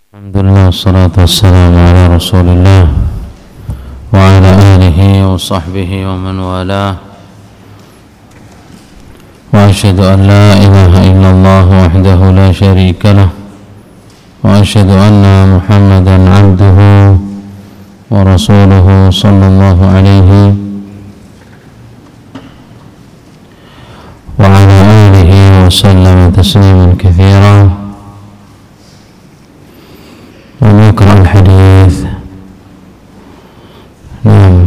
Alhamdulillah, wassalatu wassalamu ala rasulillah wa ala alihi wa sahbihi wa man walah. Wa ashhadu an la ilaha illallah wahdahu la sharika lah wa ashhadu anna Muhammadan abduhu wa rasuluhu sallallahu alaihi wa ala alihi wa sallam tasliman katsiran. ونقرأ الحديث. نعم.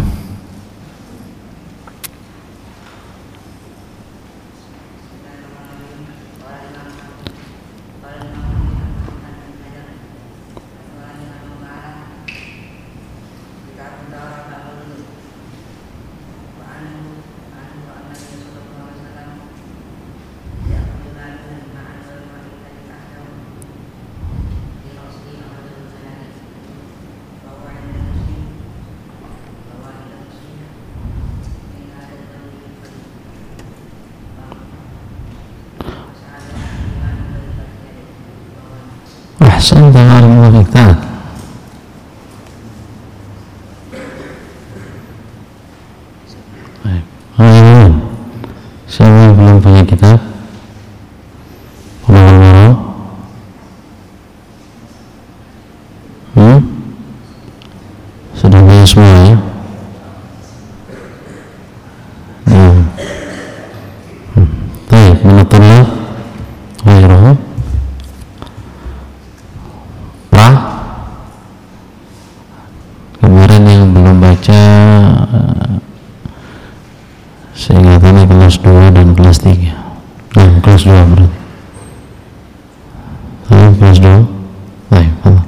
أحسنت على المغتاب. Siapa yang belum punya kitab? Sudah punya semua ya? Baik, menatullah ghairuhu. Kemarin yang belum baca seingatannya kelas 2 dan kelas 3. Nah, kelas 2 berarti. Kelas 2. Baik, Allah.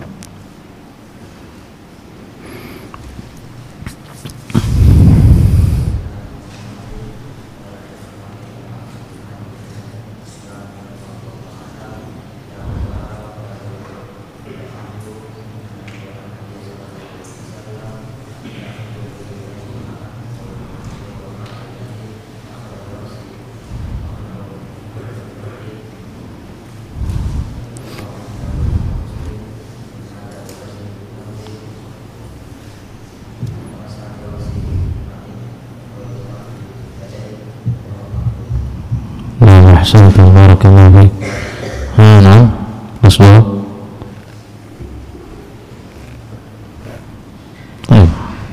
أحسنت بارك الله فيك. نعم مصبوح. طيب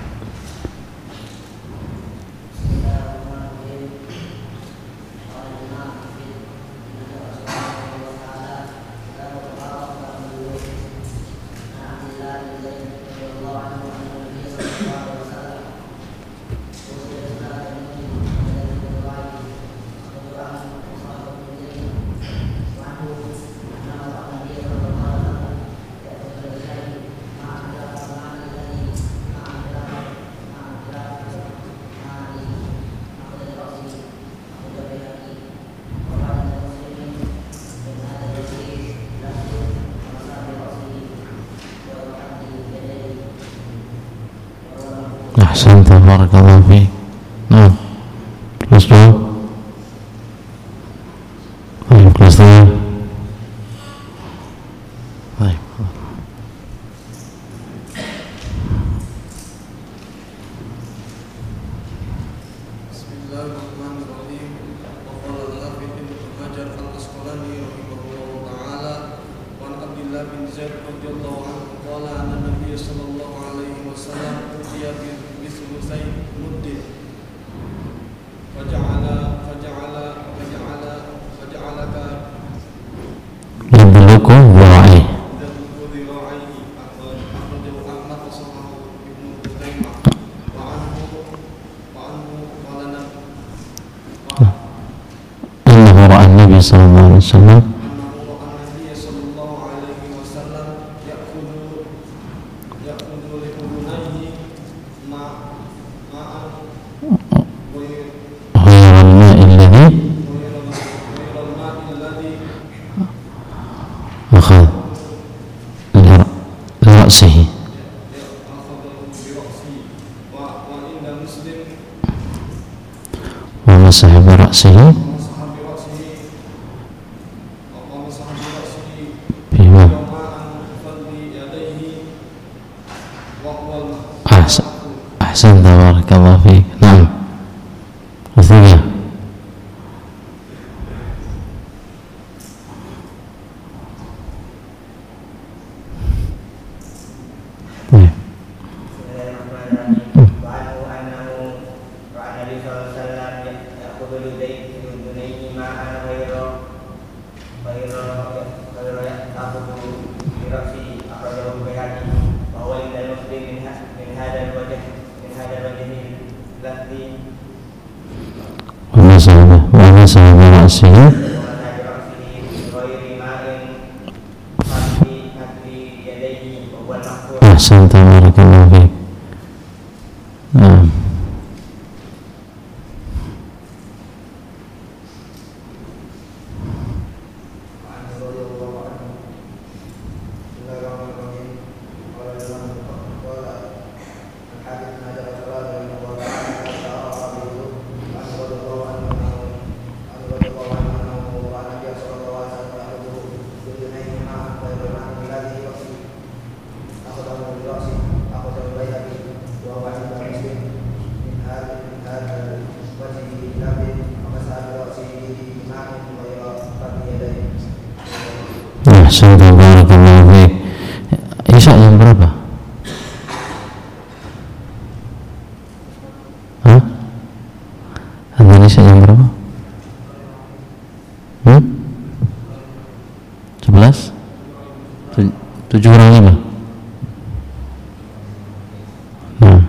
أحسنت بارك الله فيك. نعم kelas 2. Baik, kelas 3. Baik. Bismillahirrahmanirrahim. Wa qala al-Hafidz Ibnu Hajar al-Asqalani rahimahullahu ta'ala wa an Abdullah bin Zaid radhiyallahu anhu qala anna Nabiy sallallahu alaihi wasallam utiya بثلثي مد فجعلك يدلك ذراعيه. أخرجه أحمد وصححه ابن خزيمة وعنه قال إنه رأى النبي صلى الله عليه وسلم أخذ لرأسه ومسح برأسه بما masaha bira'sihi ahsanta barakallahu fiik. Ahsanta barakallahu fiik. Isya jam berapa? Hah? Adzan Isya jam berapa? 11? 7:05. Nah.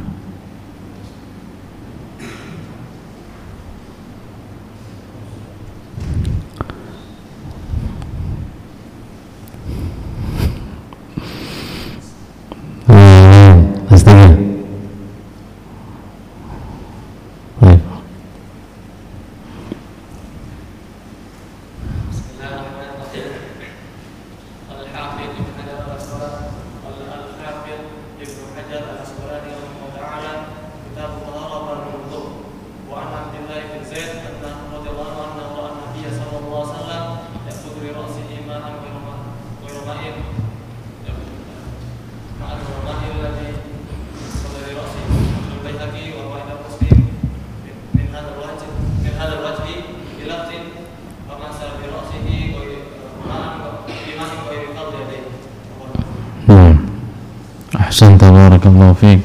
Ahsanta barakallahu fiik.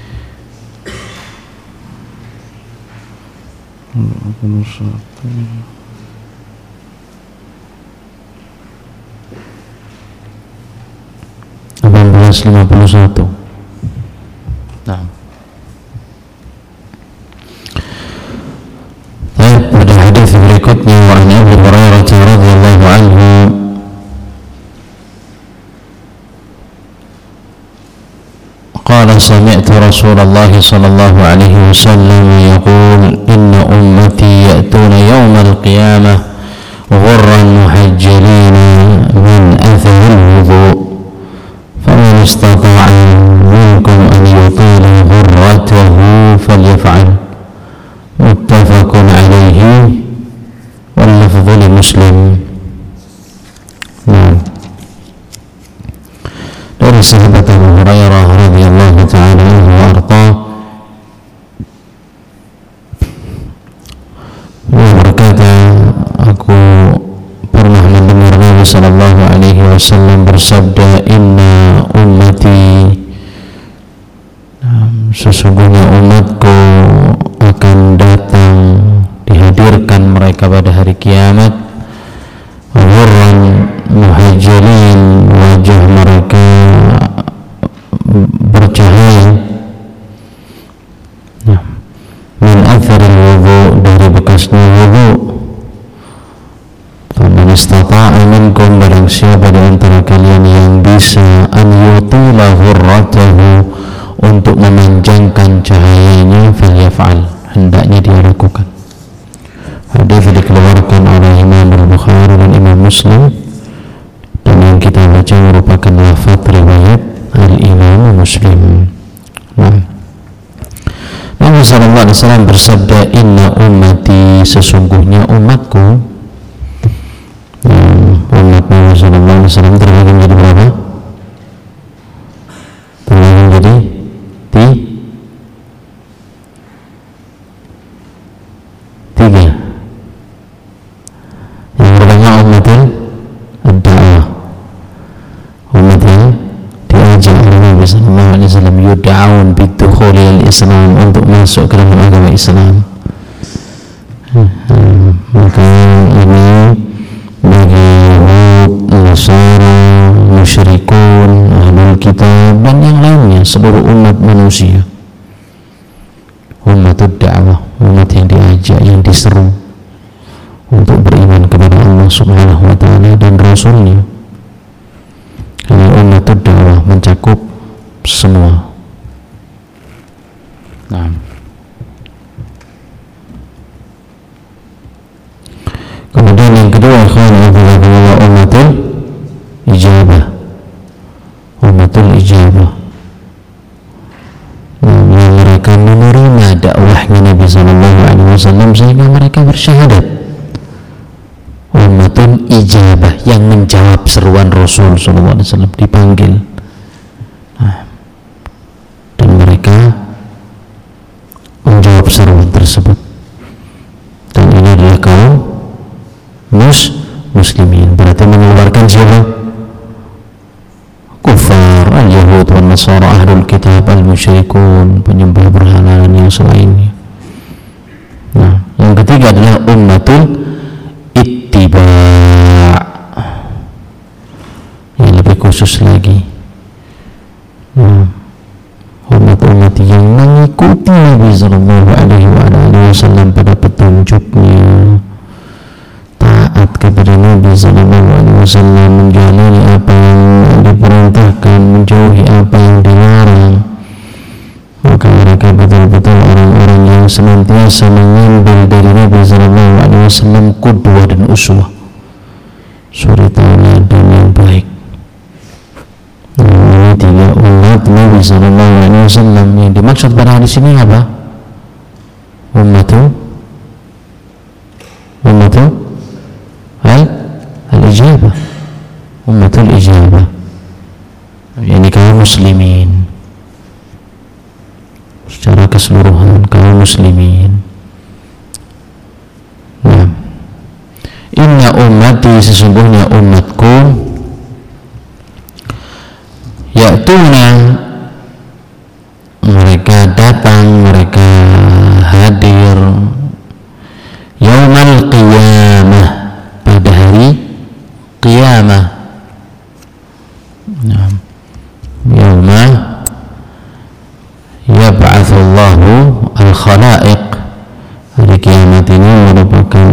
(18:51). Nah. Baik, pada hadis berikutnya wa an Abi Hurairah radhiyallahu anhu قال سمعت رسول الله صلى الله عليه وسلم يقول إن أمتي يأتون يوم القيامة غرا محجلين من أثر الوضوء فمن استطاع منكم أن يطيل غرته فليفعل متفق عليه واللفظ لمسلم. Dari sahabat Abu Hurairah radhiyallahu ta'ala anhu wa arda, beliau berkata, aku pernah mendengar Nabi sallallahu alaihi wasallam bersabda, inna ummati, sesungguhnya umatku akan datang, dihadirkan mereka pada hari kiamat, ghurran muhajjalin, wajah mereka bercahaya, min atharil wudu, dari bekasnya wudu. Faman istata'a minkum, barang siapa di antara kalian yang bisa, an yutila ghurratahu, untuk memanjangkan cahayanya, falyaf'al, hendaknya dia lakukan. Hadis dikeluarkan oleh Imam Al-Bukhari dan Imam Muslim, dan yang kita baca merupakan lafaz riwayat Al-Imam Muslim. Nabi sallallahu alaihi wasallam bersabda, inna ummati, sesungguhnya umatku. Umat Nabi sallallahu alaihi wasallam terbagi menjadi berapa? Terbagi menjadi tiga. Yang pertama umatul ad-da'wah, umat yang diajak oleh Nabi sallallahu alaihi wasallam, yud'aun bidukhuli al-Islam, untuk masuk ke dalam agama Islam. Maka ini bagi Yahud, Nasara, musyrikun, ahlul kitab, dan yang lainnya, seluruh umat manusia. Umatud da'wah, umat yang diajak, yang diseru untuk beriman kepada Allah Subhanahu wa ta'ala dan Rasulnya. Karena ummatud dakwah mencakup semua. Nah, kemudian yang kedua, adalah ummatul ijabah. Ummatul ijabah, yang mereka menerima dakwahnya Nabi SAW sehingga mereka bersyahadat. Ummatul ijabah, yang menjawab seruan Rasul SAW, dipanggil. Nah, dan mereka menjawab seruan tersebut. Dan ini adalah kaum muslimin. Berarti mengeluarkan siapa? Kufar, al-Yahud wal Nasara, ahlul kitab, al-musyrikun, penyembah berhala dan yang selainnya. Nah, yang ketiga adalah ummatul ittiba', yang lebih khusus lagi. Nah, umat-umat yang mengikuti Nabi sallallahu alaihi wasallam pada petunjuknya, taat kepada Nabi sallallahu alaihi wasallam, menjalani apa yang diperintahkan, menjauhi apa yang dilarang. Maka mereka betul-betul orang-orang yang senantiasa mengambil dari Nabi sallallahu alaihi wasallam qudwah dan uswah, suri tauladan yang baik. Ini tiga umat Nabi sallallahu alaihi wasallam. Yang dimaksud pada hadis ini apa? Ummatul al-ijabah, ummatul ijabah, ini kaum muslimin secara keseluruhan, kaum muslimin. Nah, inna ummati, sesungguhnya umatku, ya'tuna, mereka datang, mereka hadir, yaumal qiyamah, pada hari qiyamah. Nah, yauma yab'atsullahu al-khalaiq, hari kiamat ini merupakan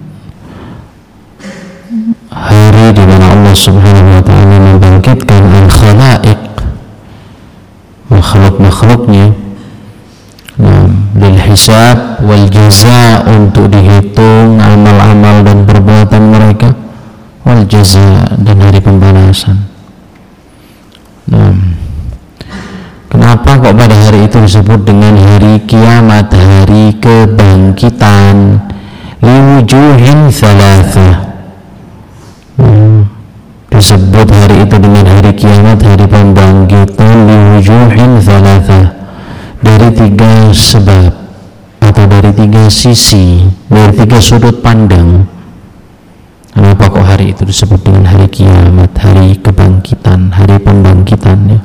hari di mana Allah Subhanahu wa ta'ala membangkitkan al-khalaiq, makhluk-makhluknya, lil hisab wal jaza, untuk dihitung amal-amal dan perbuatan mereka, wal jaza, dan hari pembalasan. Nah, kenapa kok pada hari itu disebut dengan hari kiamat, hari kebangkitan? Liwujuhin thalathah, disebut hari itu dengan hari kiamat, hari pembangkitan, liwujuhin thalathah, dari tiga sebab atau dari tiga sisi, dari tiga sudut pandang. Kenapa kok hari itu disebut dengan hari kiamat, hari kebangkitan, hari pembangkitannya?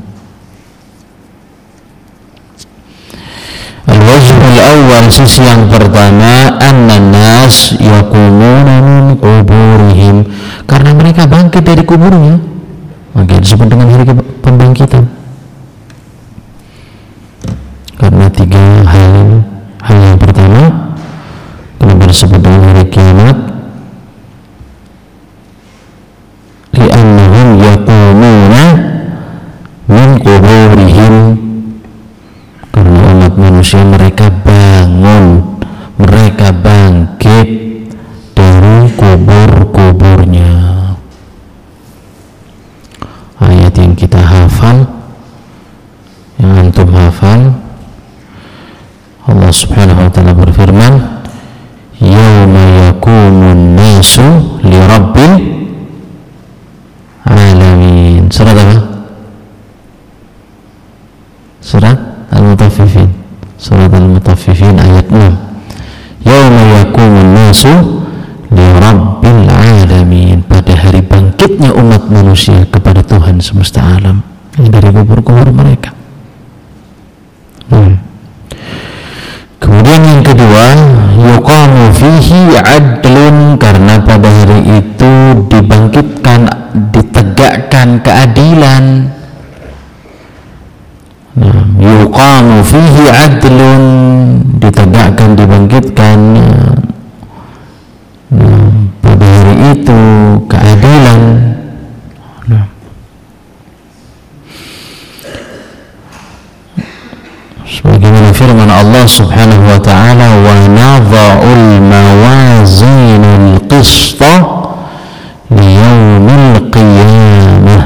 Al-wajhul awal, sisi yang pertama, an-nas yaqumuna min quburihim, karena mereka bangkit dari kuburnya, maka disebut dengan hari pembangkitan. Karena tiga hal. Hal yang pertama, kenapa disebut dengan hari kiamat? Li'annahum yaqumuna min quburihim, karena umat manusia mereka bangun, mereka bangkit dari kubur-kuburnya. Ayat yang kita hafal, yang antum hafal, Allah Subhanahu wa ta'ala berfirman, yauma yakumun nasu li rabbil alamin. Surat apa? Surat Al-Mutaffifin. Surat Al-Mutaffifin ayat 6. Yauma yakumun nasu li rabbil alamin, pada hari bangkitnya umat manusia kepada Tuhan semesta alam, yang dari kubur-kubur mereka. Kemudian yang kedua, yuqamu fihi adlun, karena pada hari itu dibangkitkan, ditegakkan keadilan. Yuqamu fihi adlun, ditegakkan, dibangkitkan firman Allah Subhanahu wa ta'ala, wa nadha'ul mawazinal qista liyaumil qiyamah,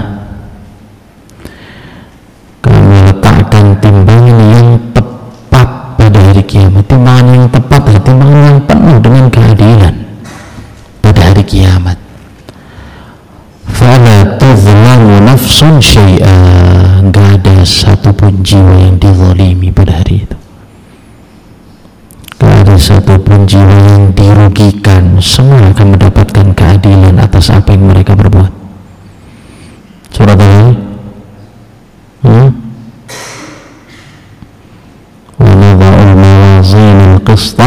kami letakkan timbangan yang tepat pada hari kiamat. Timbangan yang tepat adalah timbangan yang penuh dengan keadilan pada hari kiamat. Fala tuzlamu nafsun syai'a, gak ada satupun jiwa yang dizalimi pada hari itu. Gak ada satupun jiwa yang dirugikan. Semua akan mendapatkan keadilan atas apa yang mereka perbuat. Surat apa? Wa nadha'ul mawazinal qista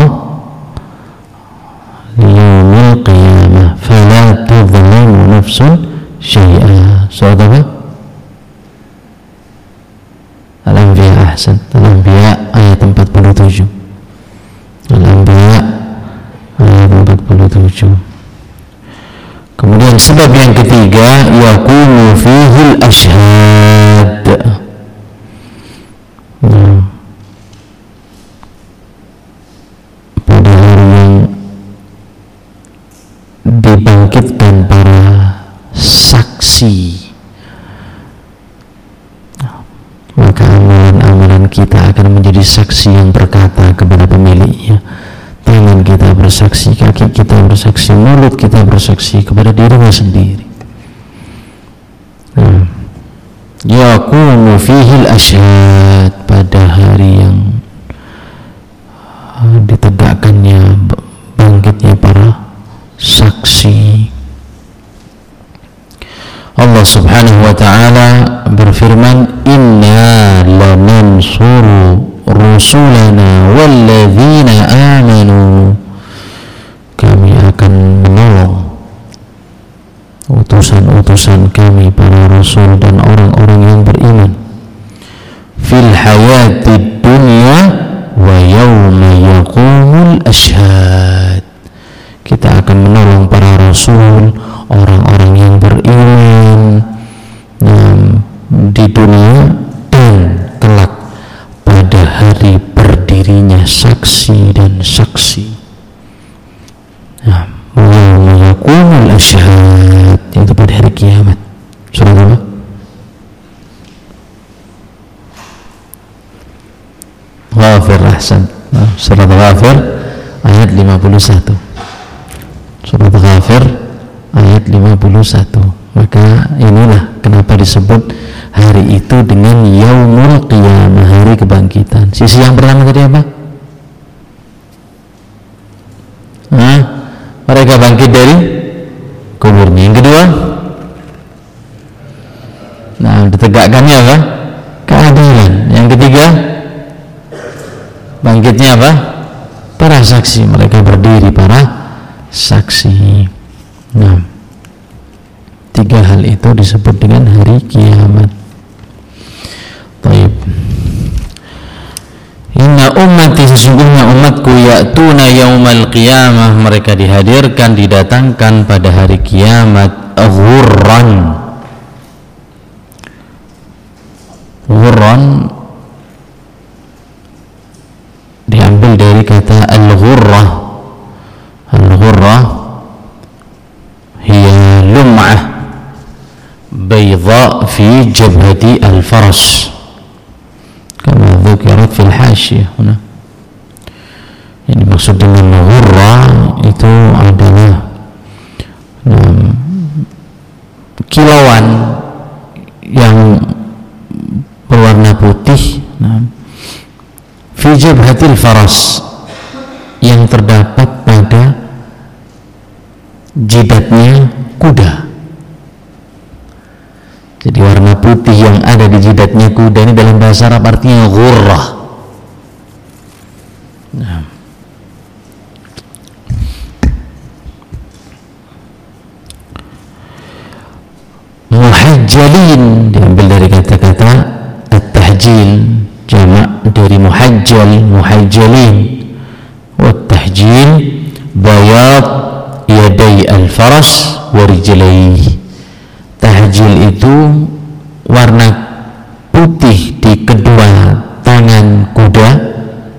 liyaumil qiyamah fala tuzlamu nafsun syai'a. Surat apa? Al-Anbiya. Ahsan. Al-Anbiya ayat 47. Al-Anbiya ayat 47. Kemudian sebab yang ketiga, yaqumu fihil ashhad. Pada hari yang dibangkitkan para saksi, maka amalan-amalan kita akan menjadi saksi yang berkata kepada pemiliknya. Tangan kita bersaksi, kaki kita bersaksi, mulut kita bersaksi kepada dirinya sendiri. Yaqumu fihil ashhad, pada hari yang ditegakkannya, bangkitnya para saksi. Allah Subhanahu wa ta'ala berfirman, inna lanansuru rusulana walladzina amanu, kami akan menolong utusan-utusan kami, para rasul dan orang-orang yang beriman, fil hayatid dunya wa yawma yaqumul ashhad. Kita akan menolong para rasul, orang-orang yang beriman di dunia dan kelak pada hari berdirinya saksi dan saksi. Yawma yaqumul ashhad, yaitu pada hari kiamat. Surat apa? Ghafir. Ahsan. Surat Ghafir ayat 51. Surat Ghafir ayat 51. Maka inilah kenapa disebut hari itu dengan yaumul qiyamah, hari kebangkitan. Sisi yang pertama tadi apa? Mereka bangkit dari kuburnya. Yang kedua, ditegakkannya apa? Keadilan. Yang ketiga, bangkitnya apa? Para saksi. Mereka berdiri para saksi. Tiga hal itu disebut dengan hari kiamat. Baik. Inna ummati, sesungguhnya umatku, ya'tuna yaumal qiyamah, mereka dihadirkan, didatangkan pada hari kiamat, ghurran. Ghurran diambil dari kata al-ghurrah. Al-ghurrah hiya lum'ah bayda fi jabhati al-faras, kama dzukirat fil hasyiyah huna. Yang dimaksud dengan ghurra itu adalah kilauan yang berwarna putih, fi jabhatil faras, yang terdapat pada jidatnya kuda. Jadi warna putih yang ada di jidatnya kuda ini dalam bahasa Arab artinya ghurrah. Muhajjalin diambil dari kata-kata at-tahjil, jamak dari muhajjal, muhajjalin. Wa tahjil bayad yaday al-faras wa rijlayhi. Tahjil itu warna putih di kedua tangan kuda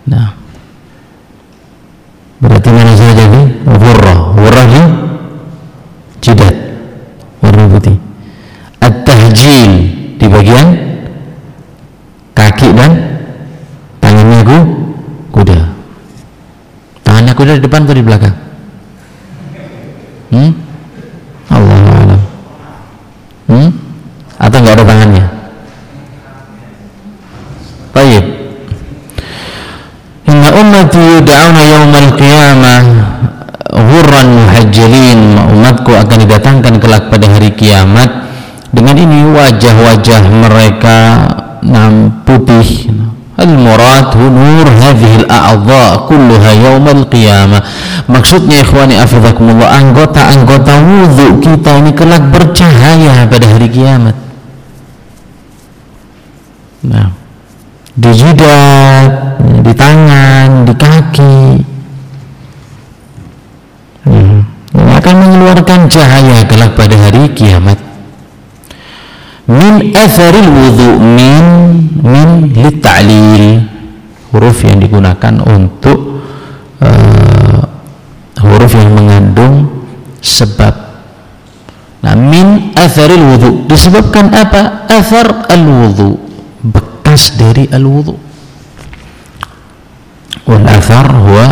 Nah, berarti mana saja jadi ghurrah di jidat warna putih. At-tahjil di bagian kaki dan tangannya kuda. Tangannya kuda di depan atau di belakang? Allahu a'lam. Atau enggak ada tangannya? Baik. Inna ummati yud'auna yaumal qiyamah ghurran muhajjalin. Umatku akan didatangkan kelak pada hari kiamat dengan ini wajah-wajah mereka putih. Al-murad nur hadhihi al-a'dha kulluha yaumal qiyamah. Maksudnya ikhwani afizakumullah, anggota-anggota wudu kita ini kelak bercahaya pada hari kiamat. Nah, di jidat, di tangan, di kaki, ini akan mengeluarkan cahaya kelak pada hari kiamat. Min atharil wudu, min litta'lil, huruf yang digunakan untuk huruf yang mengandung sebab. Nah, min atharil wudu disebabkan apa? Athar al-wudu, bekas dari al-wudu. Wal athar huwa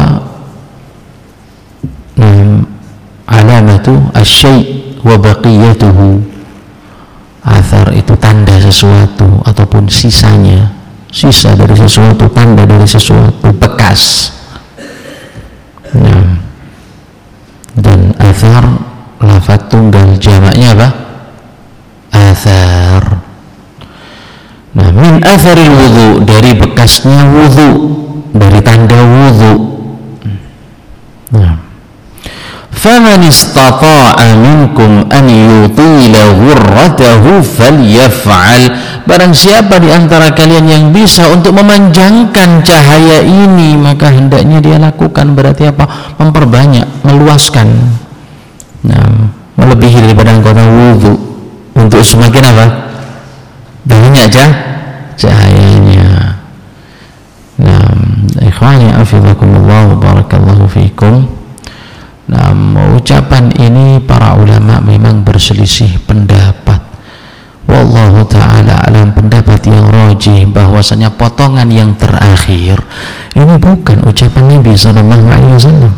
alamatu asy-syai' wa baqiyatuhu. Athar itu tanda sesuatu ataupun sisanya, sisa dari sesuatu, tanda dari sesuatu, bekas. Nah, dan athar lafaz tunggal, jamaknya apa? Athar. Nah, min atharil wudu, dari bekasnya wudu, dari tanda wudu. Nah, faman istata'a minkum an yutila ghurratahu falyaf'al. Barang siapa di antara kalian yang bisa untuk memanjangkan cahaya ini, maka hendaknya dia lakukan. Berarti apa? Memperbanyak, meluaskan, melebihi daripada anggota wudu untuk semakin apa? Banyak cahayanya. Nah, ikhwani afizakumullah, barakallahu fikum. Nah, ucapan ini para ulama memang berselisih pendapat. Wallahu ta'ala alam, pendapat yang rajih bahwasanya potongan yang terakhir ini bukan ucapan Nabi sallallahu alaihi wasallam.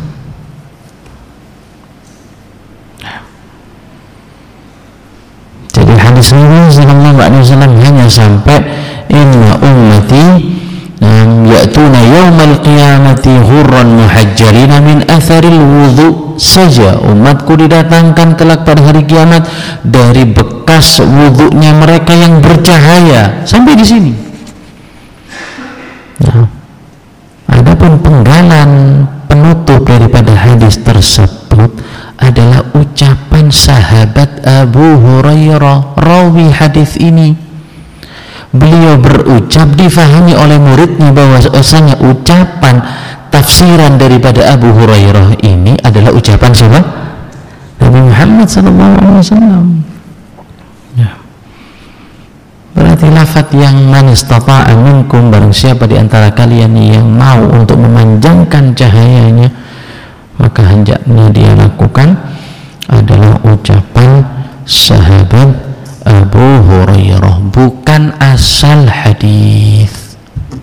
Jadi hadis Nabi sallallahu alaihi wasallam hanya sampai inna ummati ya'tuna yaumal qiyamati ghurran muhajjalina min atharil wudu saja. Umatku didatangkan kelak pada hari kiamat dari bekas wudunya mereka yang bercahaya. Sampai di sini. Nah, adapun penggalan penutup daripada hadis tersebut adalah ucapan sahabat Abu Hurairah, rawi hadis ini. Beliau berucap, difahami oleh muridnya bahwasanya ucapan tafsiran daripada Abu Hurairah ini adalah ucapan siapa? Nabi Muhammad SAW. Ya. Berarti lafaz yang man istata'a minkum, barang siapa di antara kalian yang mau untuk memanjangkan cahayanya, maka hendaknya dia lakukan, adalah ucapan sahabat Abu Hurairah, bukan asal hadis.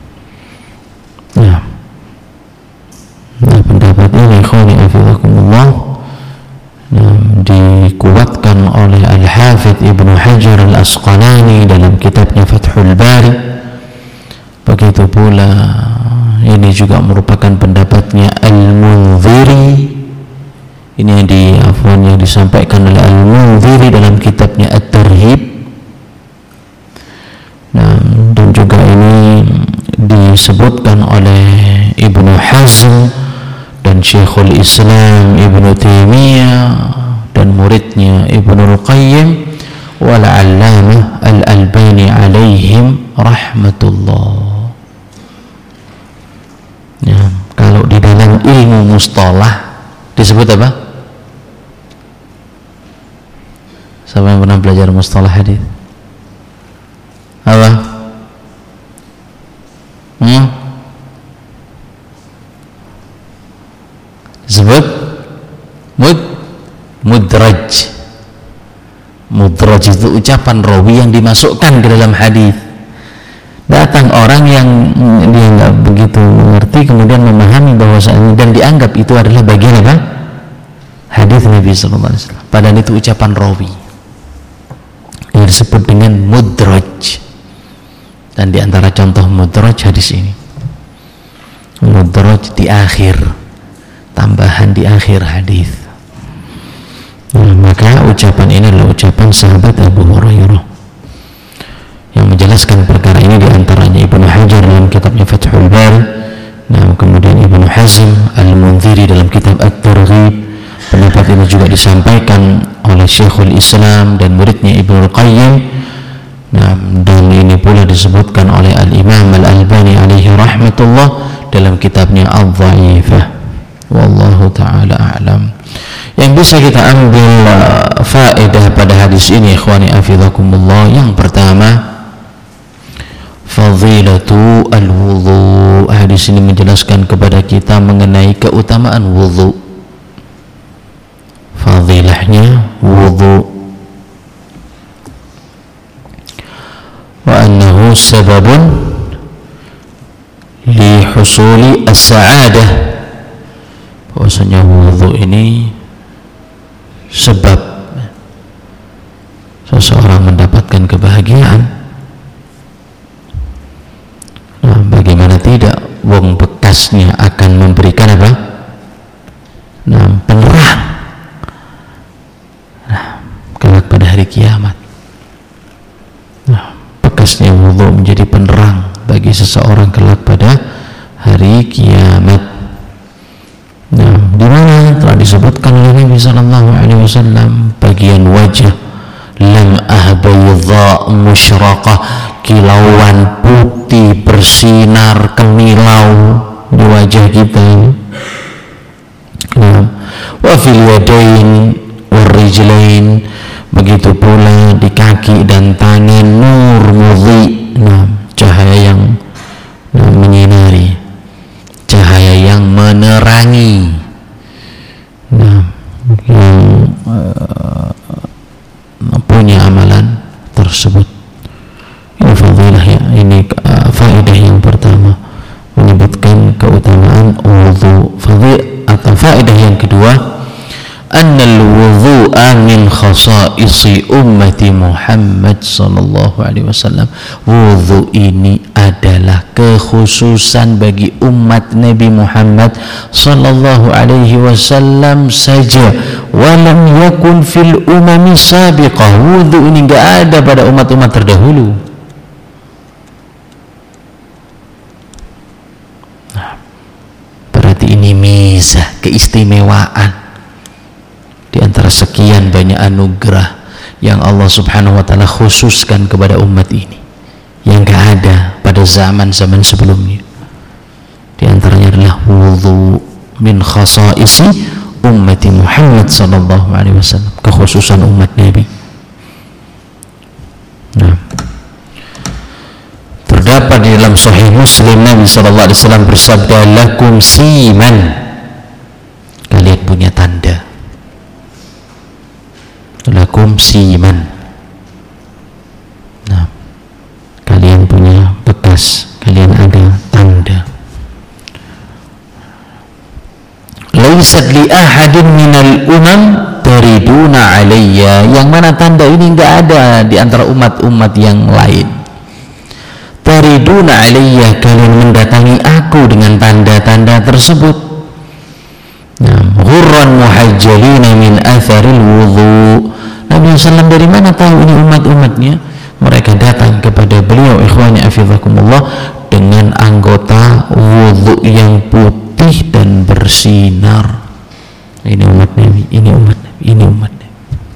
Nah, pendapat ini ikhwani afizakumullah dikuatkan oleh Al-Hafidh Ibnu Hajar Al-Asqalani dalam kitabnya Fathul Bari. Begitu pula ini juga merupakan pendapatnya Al-Munziri. Ini yang disampaikan oleh Al-Munziri dalam kitabnya At-Tarhib. Nah, dan juga ini disebutkan oleh Ibnu Hazm dan Syekhul Islam Ibnu Taimiyah dan muridnya Ibnu Qayyim wal 'Allamah Al-Albani alaihim rahmatullah. Ya, kalau di dalam ilmu mustalah disebut apa? Siapa yang pernah belajar mustalah hadis? Apa? disebut mudraj. Mudraj itu ucapan rawi yang dimasukkan ke dalam hadis. Datang orang yang dia nggak begitu mengerti, kemudian memahami bahwasanya dan dianggap itu adalah bagian apa? Hadis Nabi sallallahu alaihi wasallam. Padahal itu ucapan rawi. Yang disebut dengan mudraj. Dan di antara contoh mudraj hadis ini. Mudraj di akhir, tambahan di akhir hadis. Nah, maka ucapan ini adalah ucapan sahabat Abu Hurairah yang menjelaskan perkara ini, di antaranya Ibnu Hajar dalam kitabnya Fathul Bari, nah kemudian Ibnu Hazm Al-Munziri dalam kitab At-Targhib. Pendapat ini juga disampaikan oleh Syekhul Islam dan muridnya Ibnu Qayyim. Nah, dan ini pula disebutkan oleh Al-Imam Al-Albani alaihi rahmatullah dalam kitabnya Al-Dha'ifah. Wallahu ta'ala a'lam. Yang bisa kita ambil faedah pada hadis ini, ikhwani afizakumullah, yang pertama, fadilatu al-wudhu. Hadis ini menjelaskan kepada kita mengenai keutamaan wudhu, fadilahnya wudhu, wa annahu sababun li husuli as-sa'adah. Bahwasanya wudhu ini sebab seseorang mendapatkan kebahagiaan. Nah, bagaimana tidak, wong bekasnya akan memberikan apa? Nah, penerang. Nah, kelak pada hari kiamat. Nah, bekasnya wudhu menjadi penerang bagi seseorang kelak pada hari kiamat. Nah, di mana telah disebutkan oleh Nabi sallallahu alaihi wasallam, bagian wajah lam ahbayadha musyraqah, kilauan putih bersinar kemilau di wajah kita. Nah, wa fil yadain war rijlain, begitu pula di kaki dan tangan, nur mudhi, nah cahaya yang menyinari, cahaya yang menerangi, nah yang punya amalan tersebut. Ini fadilah ya, ini faedah yang pertama, menyebutkan keutamaan wudhu. Atau faedah yang kedua, annal wudhu'a min khasaisi ummati Muhammad sallallahu alaihi wasallam. Wudhu ini adalah kekhususan bagi umat Nabi Muhammad sallallahu alaihi wasallam saja. Walam yakun fil umami sabiqah. Wudhu ini enggak ada pada umat-umat terdahulu. Nah, berarti ini mizah, keistimewaan di antara sekian banyak anugerah yang Allah Subhanahu wa taala khususkan kepada umat ini, yang enggak ada pada zaman-zaman sebelumnya. Di antaranya adalah wudhu min khasaisi ummati Muhammad sallallahu alaihi wasallam, kekhususan umat Nabi. Nah, terdapat di dalam Sahih Muslim, Nabi sallallahu alaihi wasallam bersabda, lakum siman, kalian punya tanda. Lakum siman, nah kalian punya bekas, kalian ada tanda. Laisat li ahadin minal umam tariduna alayya, yang mana tanda ini enggak ada di antara umat-umat yang lain. Tariduna alayya, kalian mendatangi aku dengan tanda-tanda tersebut. Nah, ghurran muhajjalina min atharil wudhu. Nabi SAW dari mana tahu ini umat-umatnya? Mereka datang kepada beliau, ikhwani afizakumullah, dengan anggota wudhu yang putih dan bersinar. Ini umat Nabi, ini umat Nabi, ini umat Nabi.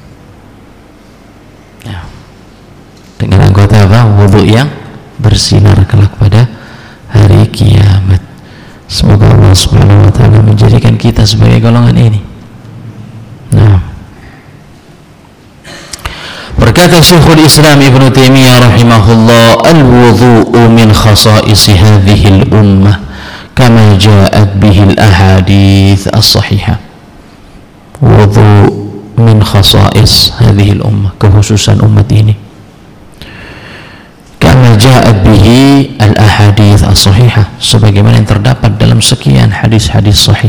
Ya. Dengan anggota apa? Wudhu yang bersinar kelak pada hari kiamat. Semoga Allah Subhanahu wa taala menjadikan kita sebagai golongan ini. Nah, berkata Syekhul Islam Ibnu Taimiyah rahimahullah, al-wudhu'u min khasaisi hadhihi al-ummah kama ja'at bihil ahadits as-sahihah. Wudu min khasa'is hadhil ummah, kekhususan umat ini. Kama ja'at bihi al-ahadits as-sahihah, sebagaimana yang terdapat dalam sekian hadis-hadis sahih.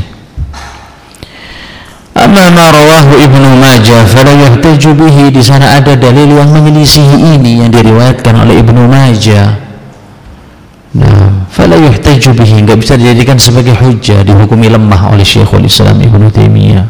Amma ma rawahu Ibnu Majah fala yahtaju bihi, di sana ada dalil yang menyelisihi ini yang diriwayatkan oleh Ibnu Majah. Nah, fala yahtaju bihi, enggak bisa dijadikan sebagai hujjah, dihukumi lemah oleh Syekhul Islam Ibnu Taimiyah.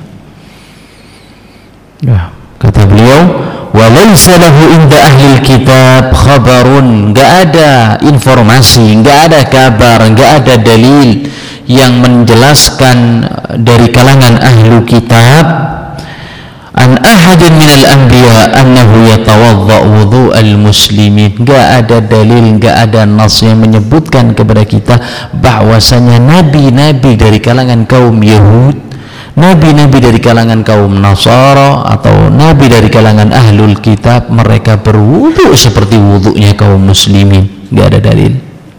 Ya, kata beliau, wa laysa lahu inda ahli kitab khabarun, enggak ada informasi, enggak ada kabar, enggak ada dalil yang menjelaskan dari kalangan ahlu kitab an ahadin minal anbiya annahu yatawadda wudhu'al muslimin. Enggak ada dalil, enggak ada nas yang menyebutkan kepada kita bahwasanya nabi-nabi dari kalangan kaum Yahud, nabi-nabi dari kalangan kaum Nasara, atau nabi dari kalangan ahlul kitab mereka berwudu seperti wudunya kaum muslimin. Enggak ada dalil.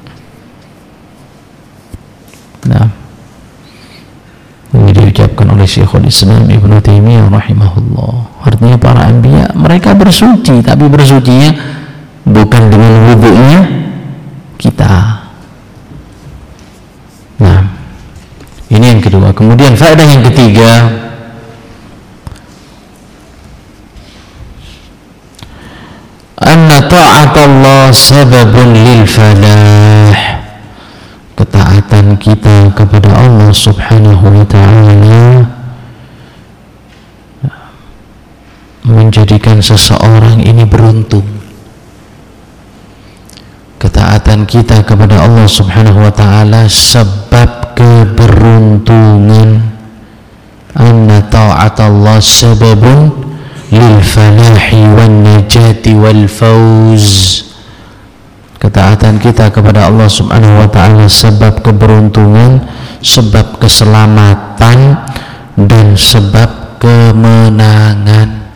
Nah, ini diucapkan oleh Syekhul Islam Ibnu Taimiyah rahimahullah. Artinya para anbiya mereka bersuci, tapi bersucinya bukan dengan wudunya kita. Nah, ini yang kedua. Kemudian faedah yang ketiga, anna ta'atallah sababun lil falah. Ketaatan kita kepada Allah Subhanahu wa ta'ala menjadikan seseorang ini beruntung. Ketaatan kita kepada Allah Subhanahu wa ta'ala sebab keberuntungan. Anna ta'atallah sababun lil falahi wan najati wal fawz. Ketaatan kita kepada Allah Subhanahu wa ta'ala sebab keberuntungan, sebab keselamatan, dan sebab kemenangan.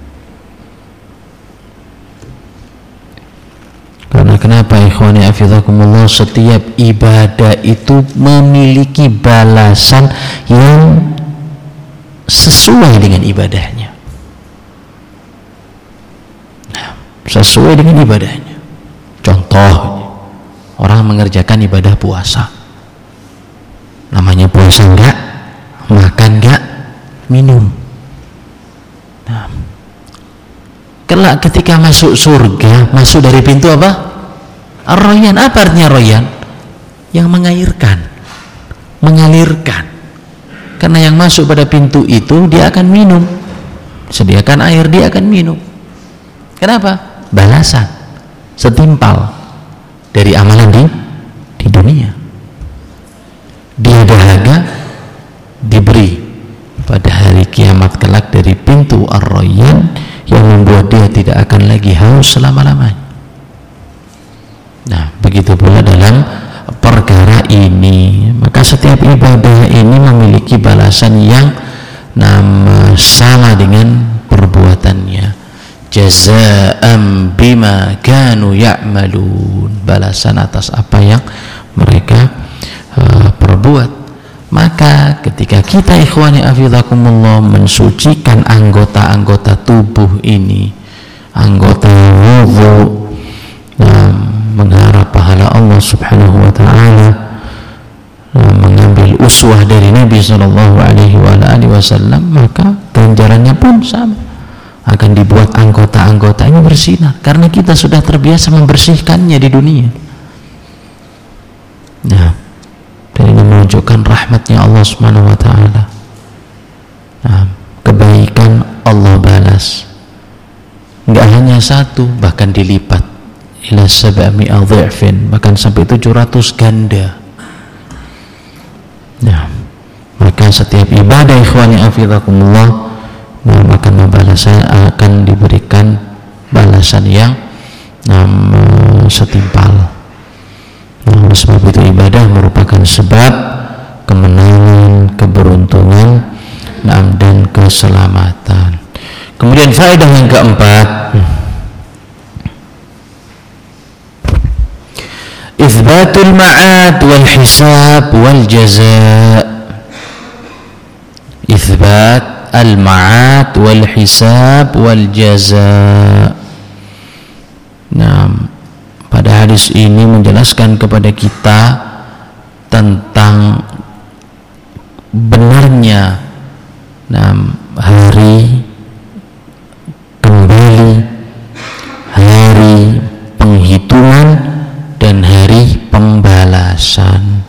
Karena kenapa ikhwani afizakumullah, setiap ibadah itu memiliki balasan yang sesuai dengan ibadahnya. Nah, sesuai dengan ibadahnya. Contoh, orang mengerjakan ibadah puasa. Namanya puasa enggak makan, enggak minum. Nah, kelak ketika masuk surga, masuk dari pintu apa? Ar-Rayyan. Apa artinya Rayyan? Yang mengairkan, mengalirkan. Karena yang masuk pada pintu itu dia akan minum. Sediakan air, dia akan minum. Kenapa? Balasan setimpal dari amalan di dunia. Dia dahaga, diberi pada hari kiamat kelak dari pintu Ar-Rayyan yang membuat dia tidak akan lagi haus selama-lamanya. Nah, begitu pula dalam perkara ini. Maka setiap ibadah ini memiliki balasan yang sama dengan perbuatannya. Jazaa'an bima kanu ya'malun, balasan atas apa yang mereka perbuat. Maka ketika kita ikhwani afizakumullah mensucikan anggota-anggota tubuh ini, anggota wudu, mengharap pahala Allah Subhanahu wa ta'ala, mengambil uswah dari Nabi sallallahu alaihi wasallam, maka ganjarannya pun sama, akan dibuat anggota-anggotanya bersinar karena kita sudah terbiasa membersihkannya di dunia. Nah, dan ini menunjukkan rahmatnya Allah Subhanahu wa ta'ala. Nah, kebaikan Allah balas, enggak hanya satu, bahkan dilipat ila 700 dha'fin, bahkan sampai 700 ganda. Nah, maka setiap ibadah ikhwani afizakumullah, maka balasan akan diberikan balasan yang setimpal. Oleh sebab itu ibadah merupakan sebab kemenangan, keberuntungan, dan keselamatan. Kemudian faedah yang keempat, Itsbatul ma'ad wal hisab wal jazaa. Itsbat al-ma'ad wal hisab wal jazaa. Nah, pada hadis ini menjelaskan kepada kita tentang benarnya hari kembali, hari penghitungan, dan hari pembalasan.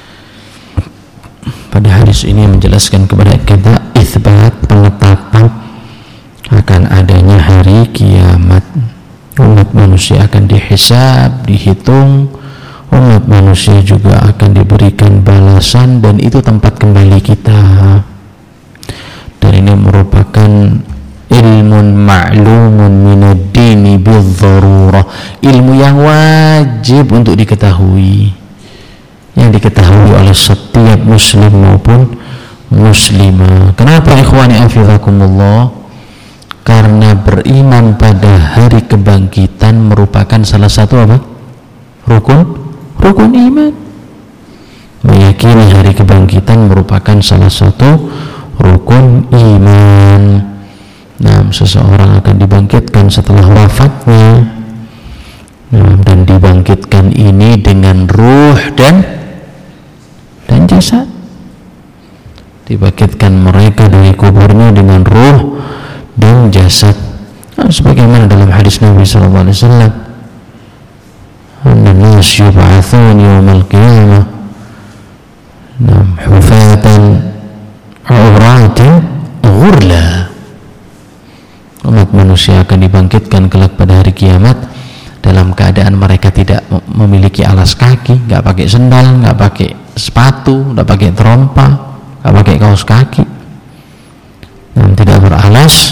Pada hadis ini menjelaskan kepada kita itsbat, penetapan akan adanya hari kiamat. Umat manusia akan dihisab, dihitung, umat manusia juga akan diberikan balasan, dan itu tempat kembali kita. Dan ini merupakan ilmun ma'lumun minad dini bidzarurah, ilmu yang wajib untuk diketahui, yang diketahui oleh setiap muslim maupun muslimah. Kenapa ikhwani afizakumullah? Karena beriman pada hari kebangkitan merupakan salah satu apa? Rukun iman. Meyakini hari kebangkitan merupakan salah satu rukun iman. Nah, seseorang akan dibangkitkan setelah wafatnya. Nah, dan dibangkitkan ini dengan ruh dan jasad. Dibangkitkan mereka dari kuburnya dengan ruh dan jasad. Nah, sebagaimana dalam hadis Nabi sallallahu alaihi wasallam, "An-nas yub'atsun yawmal qiyamah hufatan 'uratan ghurla." Umat manusia akan dibangkitkan kelak pada hari kiamat dalam keadaan mereka tidak memiliki alas kaki, enggak pakai sendal, enggak pakai sepatu, enggak pakai terompa, enggak pakai kaos kaki, dan tidak beralas,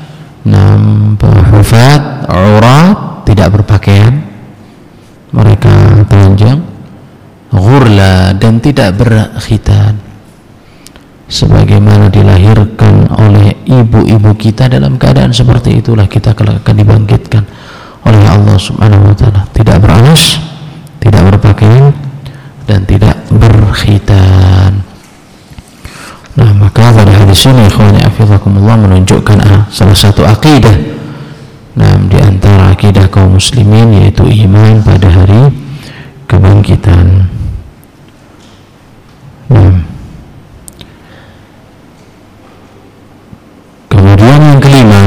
hufat, aurat, tidak berpakaian, mereka telanjang, ghurla, dan tidak berkhitan, sebagaimana dilahirkan oleh ibu-ibu kita. Dalam keadaan seperti itulah kita akan dibangkitkan oleh Allah Subhanahu wa taala, tidak beralas, tidak berpakaian, dan tidak berkhitan. Nah, maka pada hadis ini ikhwani hafizakumullah menunjukkan salah satu akidah, di antara akidah kaum muslimin, yaitu iman pada hari kebangkitan. Kemudian yang kelima,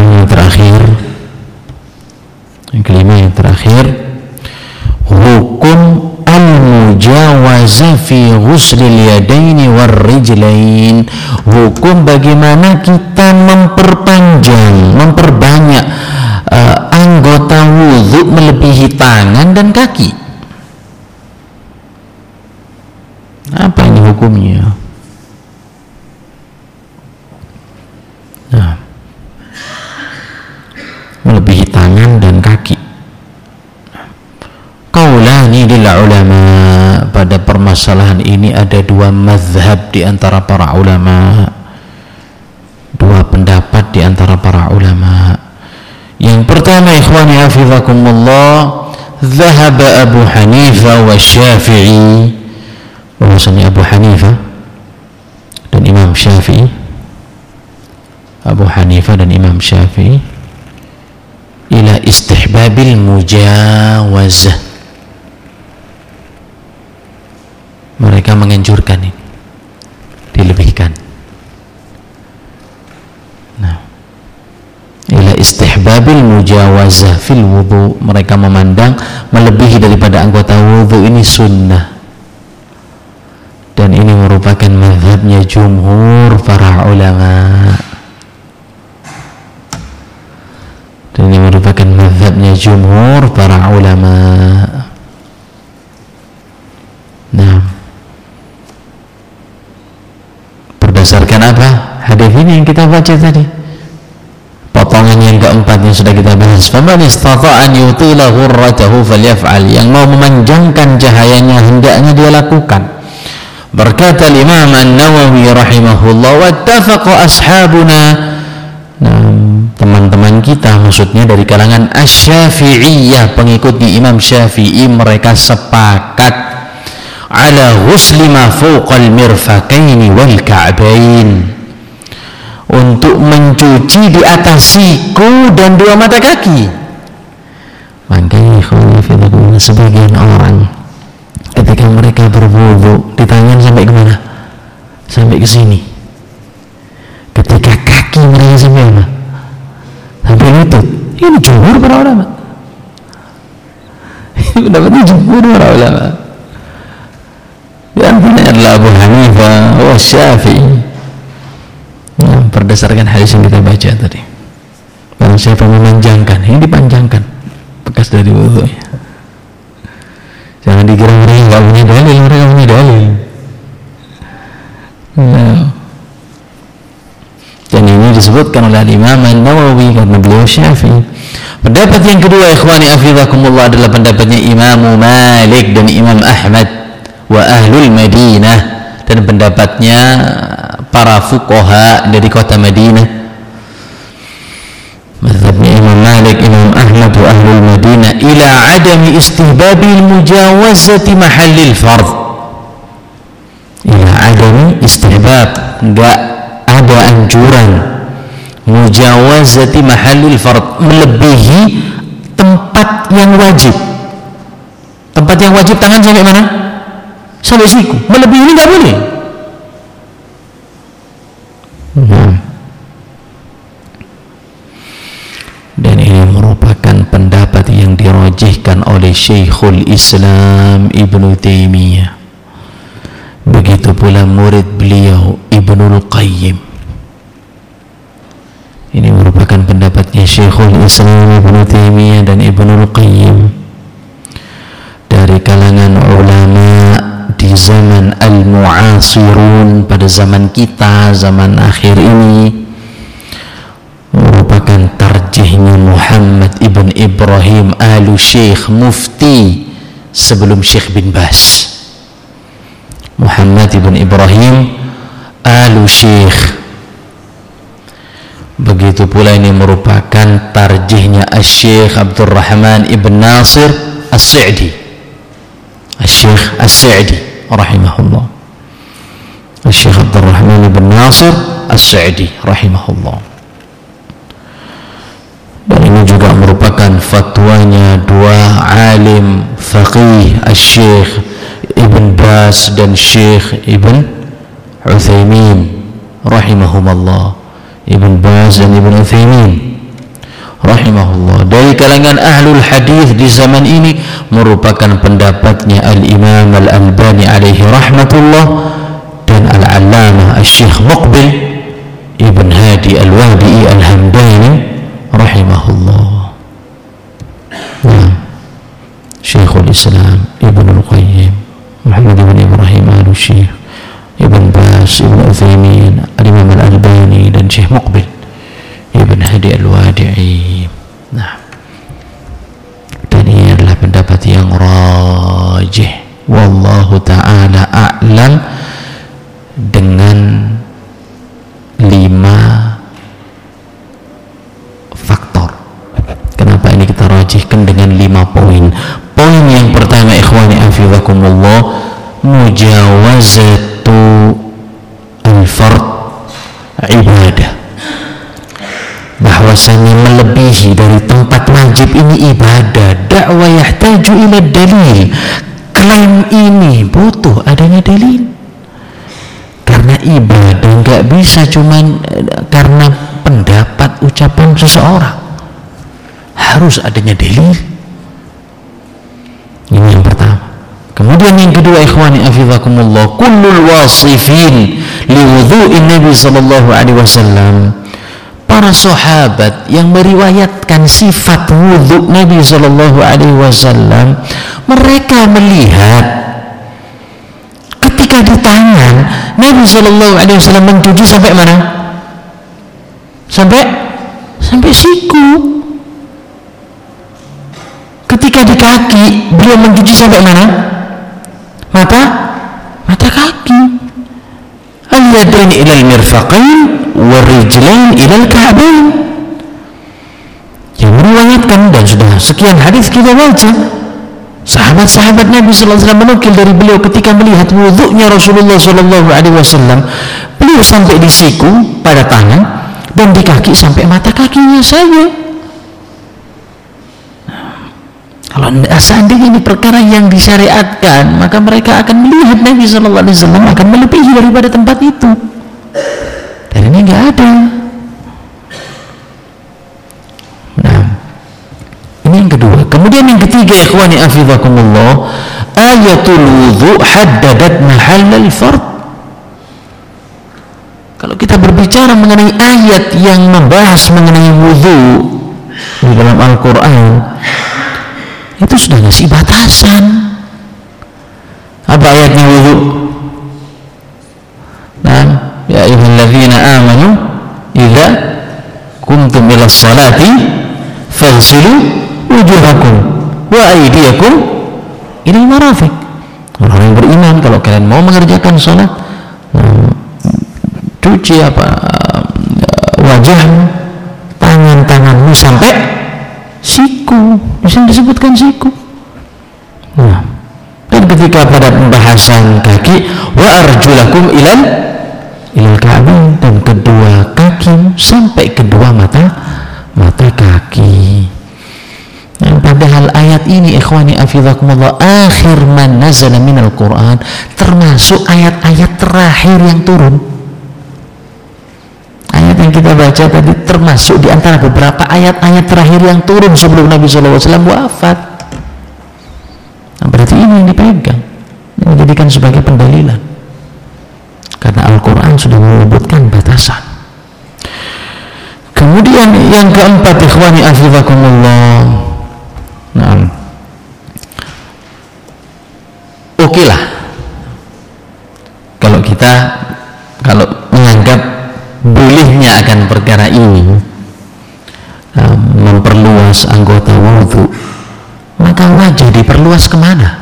yang terakhir, hukum al-mujawaza fi ghuslil yadaini war rijlain. Hukum bagaimana kita memperbanyak anggota wudhu melebihi tangan dan kaki. Apa ini hukumnya? Nah, melebihi tangan dan kaki. Qaulani lil ulama, pada permasalahan ini ada dua mazhab di antara para ulama, dua pendapat di antara para ulama. Yang pertama, ikhwani hafizakumullah, dhahaba Abu Hanifah wa Syafi'i, bahwasanya Abu Hanifah dan Imam Syafi'i, Abu Hanifah dan Imam Syafi'i, ila istihbabil mujawazah, mereka menganjurkan ini dilebihkan. Nah, ila istihbabil mujawazah fil wudu, mereka memandang melebihi daripada anggota wudu ini sunnah, dan ini merupakan mazhabnya jumhur para ulama, dan ini merupakan mazhabnya jumhur para ulama. Nah, berdasarkan apa? Hadis ini yang kita baca tadi, potongan yang keempat yang sudah kita bahas, faman istata'a an yutila ghurratahu falyaf'al, yang mau memanjangkan cahayanya hendaknya dia lakukan. Berkata Imam An-Nawawi rahimahullah, wattafaqa ashabuna, teman-teman kita, maksudnya dari kalangan Asy-Syafi'iyah, pengikutnya Imam Syafi'i, mereka sepakat ala ghusli ma fawqal mirfaqaini wal ka'bain, untuk mencuci di atas siku dan dua mata kaki. Makanya sebagian orang ketika mereka berwudu di tangan sampai kemana? Sampai ke sini. Ketika kaki mereka sampai mana? Sampai lutut. Ini jumhur para ulama. Ini pendapatnya jumhur para ulama. Di antaranya adalah Abu Hanifah wa Syafi'i. Nah, berdasarkan hadis yang kita baca tadi. Kalau siapa memanjangkan, ini dipanjangkan bekas dari wudu. Jangan dikira mereka nggak punya dalil, mereka punya dalil. Nah. Dan ini disebutkan oleh Imam An-Nawawi karena beliau Syafi'i. Pendapat yang kedua, ikhwani hafizakumullah, adalah pendapatnya Imam Malik dan Imam Ahmad wa ahlul Madinah, dan pendapatnya para fuqaha dari kota Madinah. Mazhabnya Imam Malik, Imam Ahmad wa ahlul Madinah ila adami istihbabil mujawazati mahallil fard. Ila adami istihbab, enggak ada anjuran mujawazati mahallil fard, melebihi tempat yang wajib. Tempat yang wajib tangan sampai mana? Sampai siku. Melebihi ini enggak boleh. Dan ini merupakan pendapat yang dirajihkan oleh Syekhul Islam Ibnu Taimiyah. Begitu pula murid beliau Ibnul Qayyim. Ini merupakan pendapatnya Syekhul Islam Ibnu Taimiyah dan Ibnul Qayyim. Dari kalangan ulama di zaman al-mu'asirun, pada zaman kita, zaman akhir ini, merupakan tarjihnya Muhammad ibn Ibrahim al-Syekh, mufti sebelum Syekh bin Bas. Muhammad ibn Ibrahim al-Syekh. Begitu pula ini merupakan tarjihnya Syekh Abdurrahman ibn Nasir As-Sa'di, Syekh As-Sa'di rahimahullah. Syekh Abdurrahman ibn Nasir As-Sa'di rahimahullah. Dan ini juga merupakan fatwanya dua alim faqih, Syekh Ibn Bas dan Syekh Ibn Utsaimin rahimahumallah. Ibn Bas dan Ibn Utsaimin rahimahullah. Dari kalangan ahlul hadis di zaman ini merupakan pendapatnya Al-Imam Al-Albani alaihi rahmatullah dan Al-Allamah Syekh Muqbil Ibn Hadi Al-Wadi'i Al-Hamdani rahimahullah. Nah, Syekhul Islam Ibnul Qayyim, Muhammad ibn Ibrahim al-Syekh, Ibn Bas, Ibn Utsaimin, Al-Imam Al-Albani dan Syekh Muqbil Ibn Hadi Al-Wadi'i. Nah, dan ini adalah pendapat yang rajih, wallahu ta'ala a'lam, dengan 5 faktor. Kenapa ini kita rajihkan dengan 5 poin? Poin yang pertama, ikhwani hafizakumullah, mujawazatu al-fard ibadah. Bahwasanya melebihi dari tempat wajib ini ibadah. Dakwah yahtaju ila dalil. Klaim ini butuh adanya dalil. Karena ibadah nggak bisa cuman karena pendapat ucapan seseorang, harus adanya dalil. Ini yang pertama. Kemudian yang kedua, ikhwani hafizakumullah, kullul wasifin liwudhu'in Nabi sallallahu alaihi wasallam, para sahabat yang meriwayatkan sifat wudhu Nabi sallallahu alaihi wasallam, mereka melihat ketika di tangan Nabi sallallahu alaihi wasallam mencuci sampai mana? Sampai siku. Ketika di kaki beliau mencuci sampai mana? Mata kaki. Al-yadain ila al-mirfaqain wa rijlain ila al-ka'bain. sekian hadis kita baca, sahabat-sahabat Nabi sallallahu alaihi wasallam menukil dari beliau ketika melihat wudunya Rasulullah sallallahu alaihi wasallam, beliau sampai di siku pada tangan dan di kaki sampai mata kakinya saja. Kalau seandainya ini perkara yang disyariatkan, maka mereka akan melihat Nabi sallallahu alaihi wasallam akan melebihi daripada tempat itu. Dan ini enggak ada. Nah, ini yang kedua. Kemudian yang ketiga, ikhwani afizakumullah, ayatul wudhu haddadat mahallal fard. Kalau kita berbicara mengenai ayat yang membahas mengenai wudhu di dalam Al-Quran, itu sudah ngasih batasan. Apa ayatnya wudhu? Nah, ya ayyuhalladzina amanu idza kuntum ila sholati faghsilu wujuhakum wa aydiyakum ilal marafiq. Orang yang beriman, kalau kalian mau mengerjakan sholat, cuci wajahmu, tangan-tanganmu sampai siku. Di sini disebutkan siku. Nah, dan ketika pada pembahasan kaki, wa arjulakum ilal ka'bain, dan kedua kaki sampai kedua mata kaki. Nah, padahal ayat ini ikhwani afizakumullah akhir man nazala minal Quran, termasuk ayat-ayat terakhir yang turun. Ayat yang kita baca tadi termasuk di antara beberapa ayat-ayat terakhir yang turun sebelum Nabi SAW wafat. Nah, berarti ini yang dipegang, yang dijadikan sebagai pendalilan, karena Al-Quran sudah menyebutkan batasan. Kemudian yang keempat, ikhwani afizakumullah, nah, okelah kalau kita menganggap bolehnya akan perkara ini memperluas anggota wudhu, maka wajah diperluas kemana?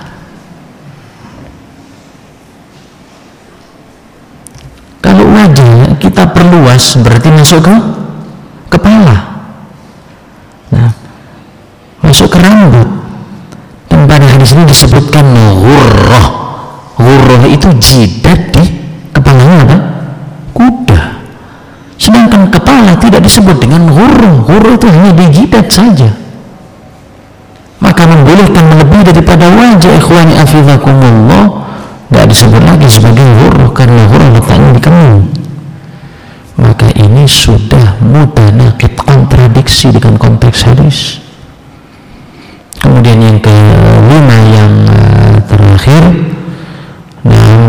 Kalau wajah kita perluas berarti masuk ke kepala, nah, masuk ke rambut. Dan pada hadis ini disebutkan ghurrah. Ghurrah itu jidat di kepalanya apa? Kuda. Sedangkan kepala tidak disebut dengan ghurrah. Ghurrah itu hanya di jidat saja. Maka membolehkan melebihi daripada wajah, ikhwani afizakumullah, tidak disebut lagi sebagai ghurrah, karena ghurrah letaknya di kemih. Maka ini sudah mutanaqid, kontradiksi dengan konteks hadis. Kemudian yang kelima, yang terakhir, dan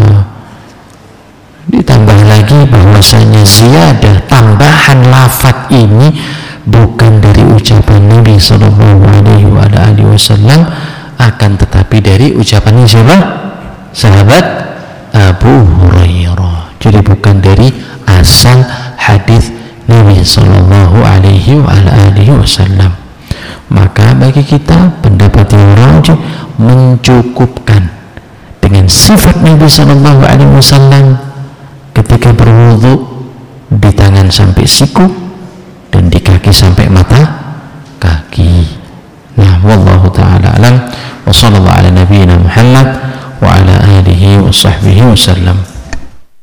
ditambah lagi bahwasanya ziyadah, tambahan lafaz ini bukan dari ucapan Nabi sallallahu alaihi wasallam, akan tetapi dari ucapan siapa? Sahabat Abu Hurairah. Jadi bukan dari asal hadis Nabi sallallahu alaihi wasallam. Maka bagi kita pendapat yang rajih mencukupkan dengan sifat Nabi sallallahu alaihi wasallam ketika berwudu, di tangan sampai siku dan di kaki sampai mata kaki. Nah, wallahu taala alam, wa sallallahu ala nabiyyina Muhammad wa ala alihi wa sahbihi wasallam.